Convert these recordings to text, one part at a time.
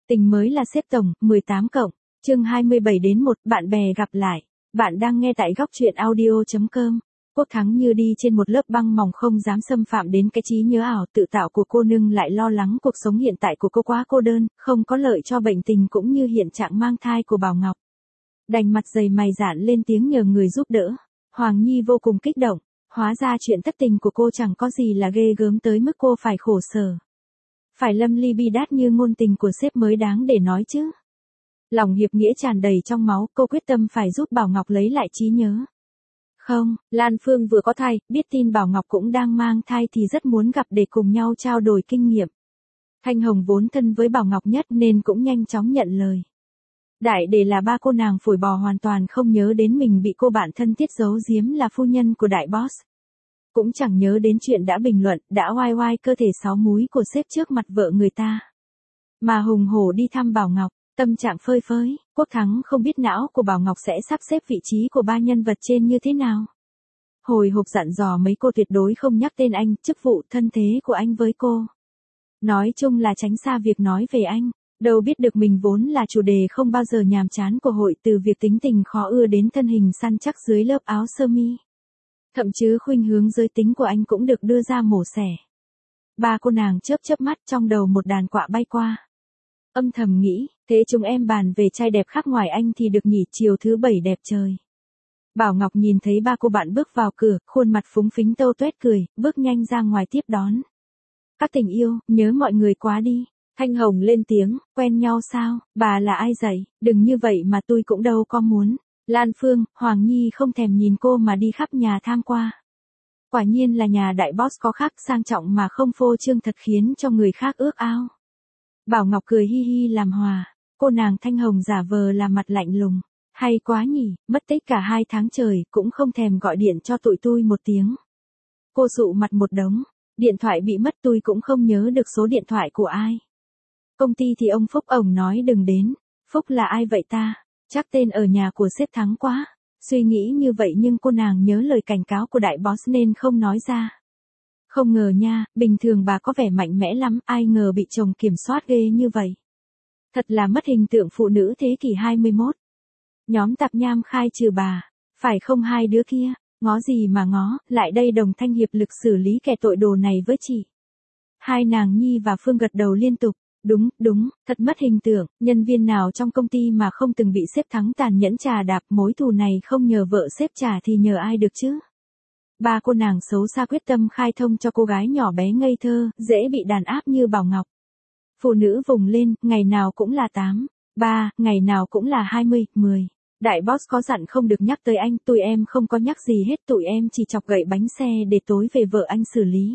Tình mới là sếp tổng, 18 cộng, chương 27-1, bạn bè gặp lại. Bạn đang nghe tại góc truyện audio.com. Quốc Thắng như đi trên một lớp băng mỏng không dám xâm phạm đến cái trí nhớ ảo tự tạo của cô, nhưng lại lo lắng cuộc sống hiện tại của cô quá cô đơn, không có lợi cho bệnh tình cũng như hiện trạng mang thai của Bảo Ngọc. Đành mặt dày mày dạn lên tiếng nhờ người giúp đỡ. Hoàng Nhi vô cùng kích động, hóa ra chuyện thất tình của cô chẳng có gì là ghê gớm tới mức cô phải khổ sở. Phải lâm ly bi đát như ngôn tình của sếp mới đáng để nói chứ. Lòng hiệp nghĩa tràn đầy trong máu, cô quyết tâm phải giúp Bảo Ngọc lấy lại trí nhớ. Không, Lan Phương vừa có thai, biết tin Bảo Ngọc cũng đang mang thai thì rất muốn gặp để cùng nhau trao đổi kinh nghiệm. Thanh Hồng vốn thân với Bảo Ngọc nhất nên cũng nhanh chóng nhận lời. Đại để là ba cô nàng phổi bò hoàn toàn không nhớ đến mình bị cô bạn thân thiết giấu giếm là phu nhân của đại boss. Cũng chẳng nhớ đến chuyện đã bình luận, đã oai oai cơ thể 6 múi của sếp trước mặt vợ người ta. Mà hùng hổ đi thăm Bảo Ngọc, tâm trạng phơi phới, Quốc Thắng không biết não của Bảo Ngọc sẽ sắp xếp vị trí của ba nhân vật trên như thế nào. Hồi hộp dặn dò mấy cô tuyệt đối không nhắc tên anh, chức vụ thân thế của anh với cô. Nói chung là tránh xa việc nói về anh. Đâu biết được mình vốn là chủ đề không bao giờ nhàm chán của hội, từ việc tính tình khó ưa đến thân hình săn chắc dưới lớp áo sơ mi. Thậm chí khuynh hướng giới tính của anh cũng được đưa ra mổ xẻ. Ba cô nàng chớp chớp mắt, trong đầu một đàn quạ bay qua. Âm thầm nghĩ, thế chúng em bàn về trai đẹp khác ngoài anh thì được nhỉ, chiều thứ 7 đẹp trời. Bảo Ngọc nhìn thấy ba cô bạn bước vào cửa, khuôn mặt phúng phính tâu tuét cười, bước nhanh ra ngoài tiếp đón. Các tình yêu, nhớ mọi người quá đi. Thanh Hồng lên tiếng, quen nhau sao, bà là ai dạy, đừng như vậy mà tôi cũng đâu có muốn. Lan Phương, Hoàng Nhi không thèm nhìn cô mà đi khắp nhà tham qua. Quả nhiên là nhà đại boss có khác sang trọng mà không phô trương, thật khiến cho người khác ước ao. Bảo Ngọc cười hi hi làm hòa, cô nàng Thanh Hồng giả vờ là mặt lạnh lùng. Hay quá nhỉ, mất tích cả 2 tháng trời, cũng không thèm gọi điện cho tụi tôi một tiếng. Cô sụ mặt một đống, điện thoại bị mất tôi cũng không nhớ được số điện thoại của ai. Công ty thì ông Phúc ổng nói đừng đến. Phúc là ai vậy ta? Chắc tên ở nhà của sếp Thắng quá. Suy nghĩ như vậy nhưng cô nàng nhớ lời cảnh cáo của đại boss nên không nói ra. Không ngờ nha, bình thường bà có vẻ mạnh mẽ lắm, ai ngờ bị chồng kiểm soát ghê như vậy. Thật là mất hình tượng phụ nữ thế kỷ 21. Nhóm tạp nham khai trừ bà. Phải không hai đứa kia? Ngó gì mà ngó, lại đây đồng thanh hiệp lực xử lý kẻ tội đồ này với chị. Hai nàng Nhi và Phương gật đầu liên tục. Đúng, thật mất hình tượng, nhân viên nào trong công ty mà không từng bị sếp Thắng tàn nhẫn trà đạp, mối thù này không nhờ vợ sếp trả thì nhờ ai được chứ. Ba cô nàng xấu xa quyết tâm khai thông cho cô gái nhỏ bé ngây thơ, dễ bị đàn áp như Bảo Ngọc. Phụ nữ vùng lên, ngày nào cũng là 8, 3, ngày nào cũng là 20, 10. Đại boss có dặn không được nhắc tới anh, tụi em không có nhắc gì hết, tụi em chỉ chọc gậy bánh xe để tối về vợ anh xử lý.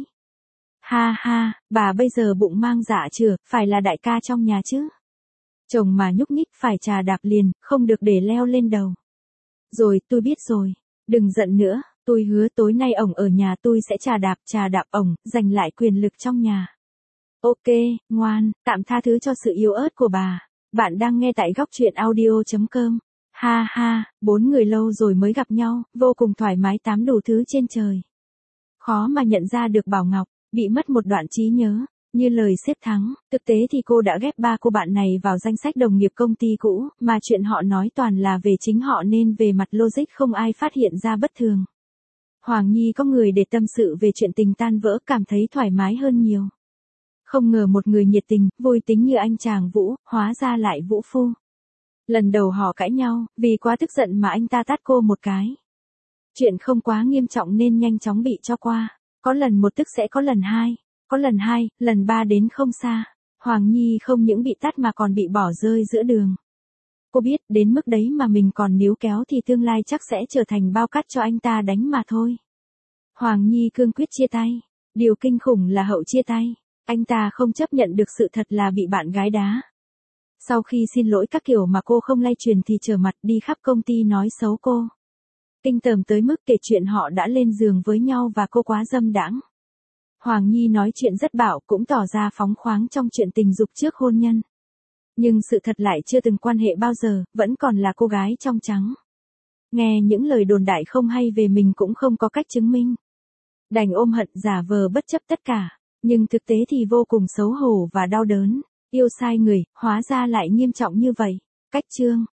Ha ha, bà bây giờ bụng mang dạ chưa, phải là đại ca trong nhà chứ. Chồng mà nhúc nhích phải trà đạp liền, không được để leo lên đầu. Rồi, tôi biết rồi, đừng giận nữa, tôi hứa tối nay ổng ở nhà tôi sẽ trà đạp ổng, giành lại quyền lực trong nhà. Ok, ngoan, tạm tha thứ cho sự yếu ớt của bà. Bạn đang nghe tại góc truyện audio.com. Ha ha, 4 người lâu rồi mới gặp nhau, vô cùng thoải mái tám đủ thứ trên trời. Khó mà nhận ra được Bảo Ngọc bị mất một đoạn trí nhớ, như lời sếp Thắng, thực tế thì cô đã ghép ba cô bạn này vào danh sách đồng nghiệp công ty cũ, mà chuyện họ nói toàn là về chính họ nên về mặt logic không ai phát hiện ra bất thường. Hoàng Nhi có người để tâm sự về chuyện tình tan vỡ, cảm thấy thoải mái hơn nhiều. Không ngờ một người nhiệt tình, vui tính như anh chàng Vũ, hóa ra lại Vũ Phu. Lần đầu họ cãi nhau, vì quá tức giận mà anh ta tát cô một cái. Chuyện không quá nghiêm trọng nên nhanh chóng bị cho qua. Có lần một tức sẽ có lần 2, có lần 2, lần 3 đến không xa. Hoàng Nhi không những bị tát mà còn bị bỏ rơi giữa đường. Cô biết đến mức đấy mà mình còn níu kéo thì tương lai chắc sẽ trở thành bao cát cho anh ta đánh mà thôi. Hoàng Nhi cương quyết chia tay. Điều kinh khủng là hậu chia tay, anh ta không chấp nhận được sự thật là bị bạn gái đá. Sau khi xin lỗi các kiểu mà cô không lay truyền thì trở mặt đi khắp công ty nói xấu cô. Kinh tởm tới mức kể chuyện họ đã lên giường với nhau và cô quá dâm đãng. Hoàng Nhi nói chuyện rất bạo, cũng tỏ ra phóng khoáng trong chuyện tình dục trước hôn nhân. Nhưng sự thật lại chưa từng quan hệ bao giờ, vẫn còn là cô gái trong trắng. Nghe những lời đồn đại không hay về mình cũng không có cách chứng minh. Đành ôm hận giả vờ bất chấp tất cả, nhưng thực tế thì vô cùng xấu hổ và đau đớn. Yêu sai người, hóa ra lại nghiêm trọng như vậy. Cách chương